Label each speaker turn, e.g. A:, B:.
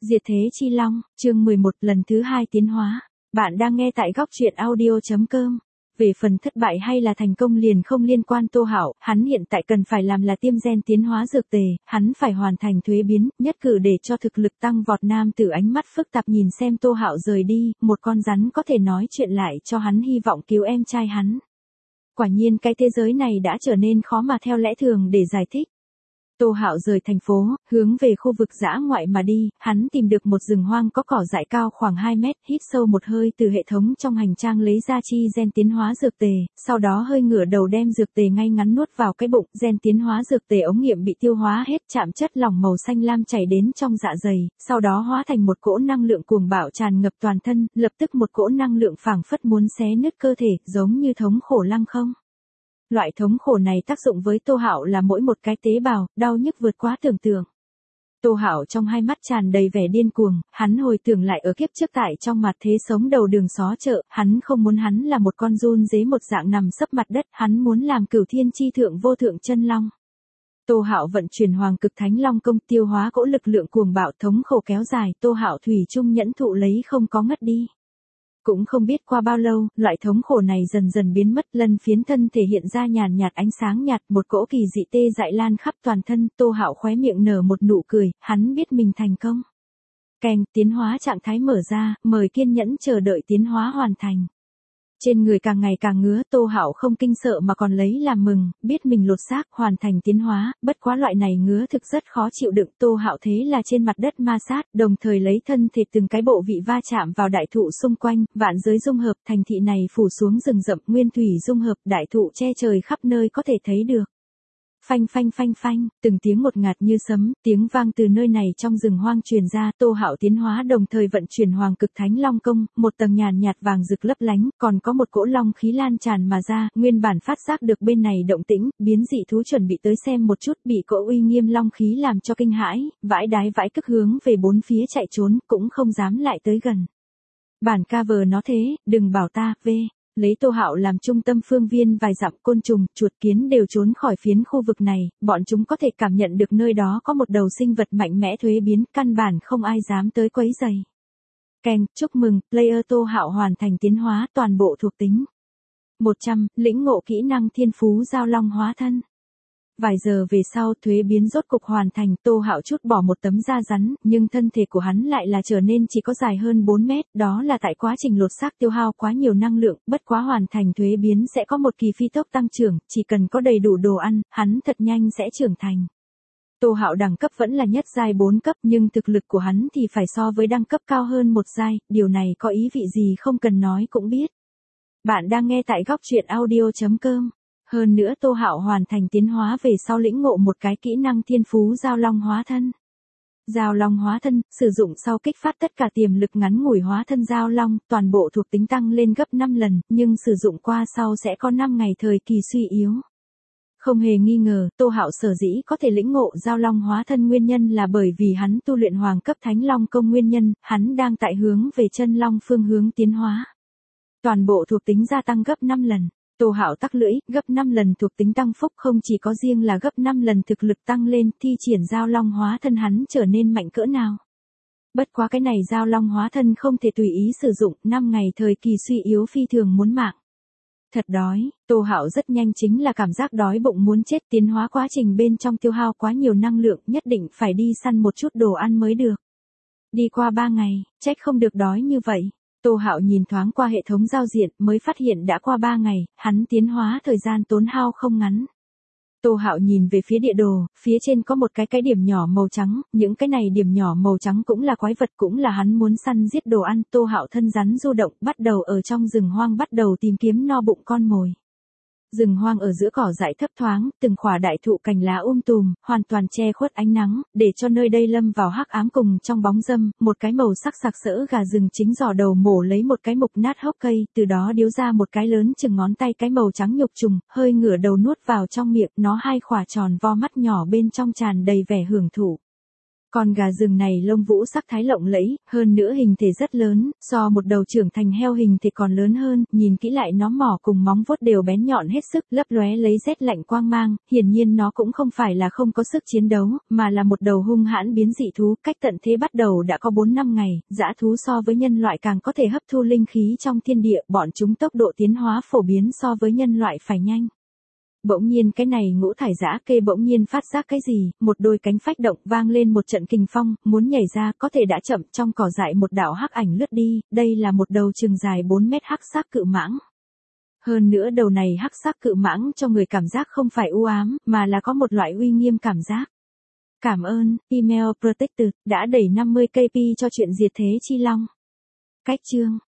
A: Diệt thế chi long, chương 11 lần thứ 2 tiến hóa. Bạn đang nghe tại góc truyện audio.com. Về phần thất bại hay là thành công liền không liên quan Tô Hạo, hắn hiện tại cần phải làm là tiêm gen tiến hóa dược tề, hắn phải hoàn thành thuế biến, nhất cử để cho thực lực tăng vọt. Nam tử ánh mắt phức tạp nhìn xem Tô Hạo rời đi, một con rắn có thể nói chuyện lại cho hắn hy vọng cứu em trai hắn. Quả nhiên cái thế giới này đã trở nên khó mà theo lẽ thường để giải thích. Tô Hạo rời thành phố, hướng về khu vực dã ngoại mà đi, hắn tìm được một rừng hoang có cỏ dại cao khoảng 2 mét, hít sâu một hơi từ hệ thống trong hành trang lấy ra chi gen tiến hóa dược tề, sau đó hơi ngửa đầu đem dược tề ngay ngắn nuốt vào cái bụng, gen tiến hóa dược tề ống nghiệm bị tiêu hóa hết, chạm chất lỏng màu xanh lam chảy đến trong dạ dày, sau đó hóa thành một cỗ năng lượng cuồng bạo tràn ngập toàn thân, lập tức một cỗ năng lượng phảng phất muốn xé nứt cơ thể, giống như thống khổ lăng không. Loại thống khổ này tác dụng với Tô Hạo là mỗi một cái tế bào, đau nhức vượt quá tưởng tượng. Tô Hạo trong hai mắt tràn đầy vẻ điên cuồng, hắn hồi tưởng lại ở kiếp trước tại trong mặt thế sống đầu đường xó chợ, hắn không muốn hắn là một con giun dế một dạng nằm sấp mặt đất, hắn muốn làm Cửu Thiên chi thượng vô thượng chân long. Tô Hạo vận chuyển Hoàng Cực Thánh Long công tiêu hóa cỗ lực lượng cuồng bạo thống khổ kéo dài, Tô Hạo thủy chung nhẫn thụ lấy không có ngất đi. Cũng không biết qua bao lâu, loại thống khổ này dần dần biến mất, lân phiến thân thể hiện ra nhàn nhạt ánh sáng nhạt, một cỗ kỳ dị tê dại lan khắp toàn thân, Tô Hạo khóe miệng nở một nụ cười, hắn biết mình thành công. Keng, tiến hóa trạng thái mở ra, mời kiên nhẫn chờ đợi tiến hóa hoàn thành. Trên người càng ngày càng ngứa, Tô Hạo không kinh sợ mà còn lấy làm mừng, biết mình lột xác hoàn thành tiến hóa, bất quá loại này ngứa thực rất khó chịu đựng. Tô Hạo thế là trên mặt đất ma sát, đồng thời lấy thân thể từng cái bộ vị va chạm vào đại thụ xung quanh, vạn giới dung hợp, thành thị này phủ xuống rừng rậm, nguyên thủy dung hợp, đại thụ che trời khắp nơi có thể thấy được. Phanh phanh phanh phanh, từng tiếng một ngạt như sấm, tiếng vang từ nơi này trong rừng hoang truyền ra, Tô Hạo tiến hóa đồng thời vận chuyển Hoàng Cực Thánh Long công, một tầng nhàn nhạt vàng rực lấp lánh, còn có một cỗ long khí lan tràn mà ra, nguyên bản phát giác được bên này động tĩnh, biến dị thú chuẩn bị tới xem một chút, bị cỗ uy nghiêm long khí làm cho kinh hãi, vãi đái vãi cức hướng về bốn phía chạy trốn, cũng không dám lại tới gần. Bản cover nó thế, đừng bảo ta, Lấy Tô Hạo làm trung tâm phương viên vài dặm, côn trùng, chuột kiến đều trốn khỏi phiến khu vực này, bọn chúng có thể cảm nhận được nơi đó có một đầu sinh vật mạnh mẽ thuế biến, căn bản không ai dám tới quấy rầy. Keng, chúc mừng, player Tô Hạo hoàn thành tiến hóa toàn bộ thuộc tính. 100, lĩnh ngộ kỹ năng thiên phú giao long hóa thân. Vài giờ về sau, thuế biến rốt cục hoàn thành, Tô Hạo chút bỏ một tấm da rắn, nhưng thân thể của hắn lại là trở nên chỉ có dài hơn 4 mét, đó là tại quá trình lột xác tiêu hao quá nhiều năng lượng, bất quá hoàn thành thuế biến sẽ có một kỳ phi tốc tăng trưởng, chỉ cần có đầy đủ đồ ăn, hắn thật nhanh sẽ trưởng thành. Tô Hạo đẳng cấp vẫn là nhất giai 4 cấp, nhưng thực lực của hắn thì phải so với đẳng cấp cao hơn một giai, điều này có ý vị gì không cần nói cũng biết. Bạn đang nghe tại góc truyện audio.com. Hơn nữa Tô Hạo hoàn thành tiến hóa về sau lĩnh ngộ một cái kỹ năng thiên phú giao long hóa thân. Giao long hóa thân, sử dụng sau kích phát tất cả tiềm lực ngắn ngủi hóa thân giao long, toàn bộ thuộc tính tăng lên gấp 5 lần, nhưng sử dụng qua sau sẽ có 5 ngày thời kỳ suy yếu. Không hề nghi ngờ, Tô Hạo sở dĩ có thể lĩnh ngộ giao long hóa thân nguyên nhân là bởi vì hắn tu luyện Hoàng cấp Thánh Long công nguyên nhân, hắn đang tại hướng về chân long phương hướng tiến hóa. Toàn bộ thuộc tính gia tăng gấp 5 lần. Tô Hạo tắc lưỡi, gấp 5 lần thuộc tính tăng phúc, không chỉ có riêng là gấp 5 lần thực lực tăng lên, thi triển giao long hóa thân hắn trở nên mạnh cỡ nào. Bất quá cái này giao long hóa thân không thể tùy ý sử dụng, 5 ngày thời kỳ suy yếu phi thường muốn mạng. Thật đói, Tô Hạo rất nhanh chính là cảm giác đói bụng muốn chết, tiến hóa quá trình bên trong tiêu hao quá nhiều năng lượng, nhất định phải đi săn một chút đồ ăn mới được. Đi qua 3 ngày, trách không được đói như vậy. Tô Hạo nhìn thoáng qua hệ thống giao diện, mới phát hiện đã qua 3 ngày, hắn tiến hóa thời gian tốn hao không ngắn. Tô Hạo nhìn về phía địa đồ, phía trên có một cái điểm nhỏ màu trắng, những cái này điểm nhỏ màu trắng cũng là quái vật, cũng là hắn muốn săn giết đồ ăn. Tô Hạo thân rắn du động, bắt đầu ở trong rừng hoang bắt đầu tìm kiếm no bụng con mồi. Rừng hoang ở giữa cỏ dại thấp thoáng, từng khỏa đại thụ cành lá tùm, hoàn toàn che khuất ánh nắng, để cho nơi đây lâm vào hắc ám cùng trong bóng râm, một cái màu sắc sặc sỡ gà rừng chính giò đầu mổ lấy một cái mục nát hốc cây, từ đó điếu ra một cái lớn chừng ngón tay cái màu trắng nhục trùng, hơi ngửa đầu nuốt vào trong miệng, nó 2 khỏa tròn vo mắt nhỏ bên trong tràn đầy vẻ hưởng thụ. Con gà rừng này lông vũ sắc thái lộng lẫy, hơn nữa hình thể rất lớn, so một đầu trưởng thành heo hình thì còn lớn hơn, nhìn kỹ lại nó mỏ cùng móng vuốt đều bén nhọn hết sức, lấp lóe lấy rét lạnh quang mang, hiển nhiên nó cũng không phải là không có sức chiến đấu, mà là một đầu hung hãn biến dị thú, cách tận thế bắt đầu đã có 4 năm ngày, dã thú so với nhân loại càng có thể hấp thu linh khí trong thiên địa, bọn chúng tốc độ tiến hóa phổ biến so với nhân loại phải nhanh. Bỗng nhiên cái này ngũ thải dã kê bỗng nhiên phát giác cái gì, một đôi cánh phách động vang lên một trận kình phong, muốn nhảy ra có thể đã chậm, trong cỏ dại một đạo hắc ảnh lướt đi, đây là một đầu chừng dài 4 mét hắc xác cự mãng. Hơn nữa đầu này hắc xác cự mãng cho người cảm giác không phải u ám, mà là có một loại uy nghiêm cảm giác. Cảm ơn, Email Protected, đã đẩy 50 KP cho chuyện diệt thế chi long. Cách chương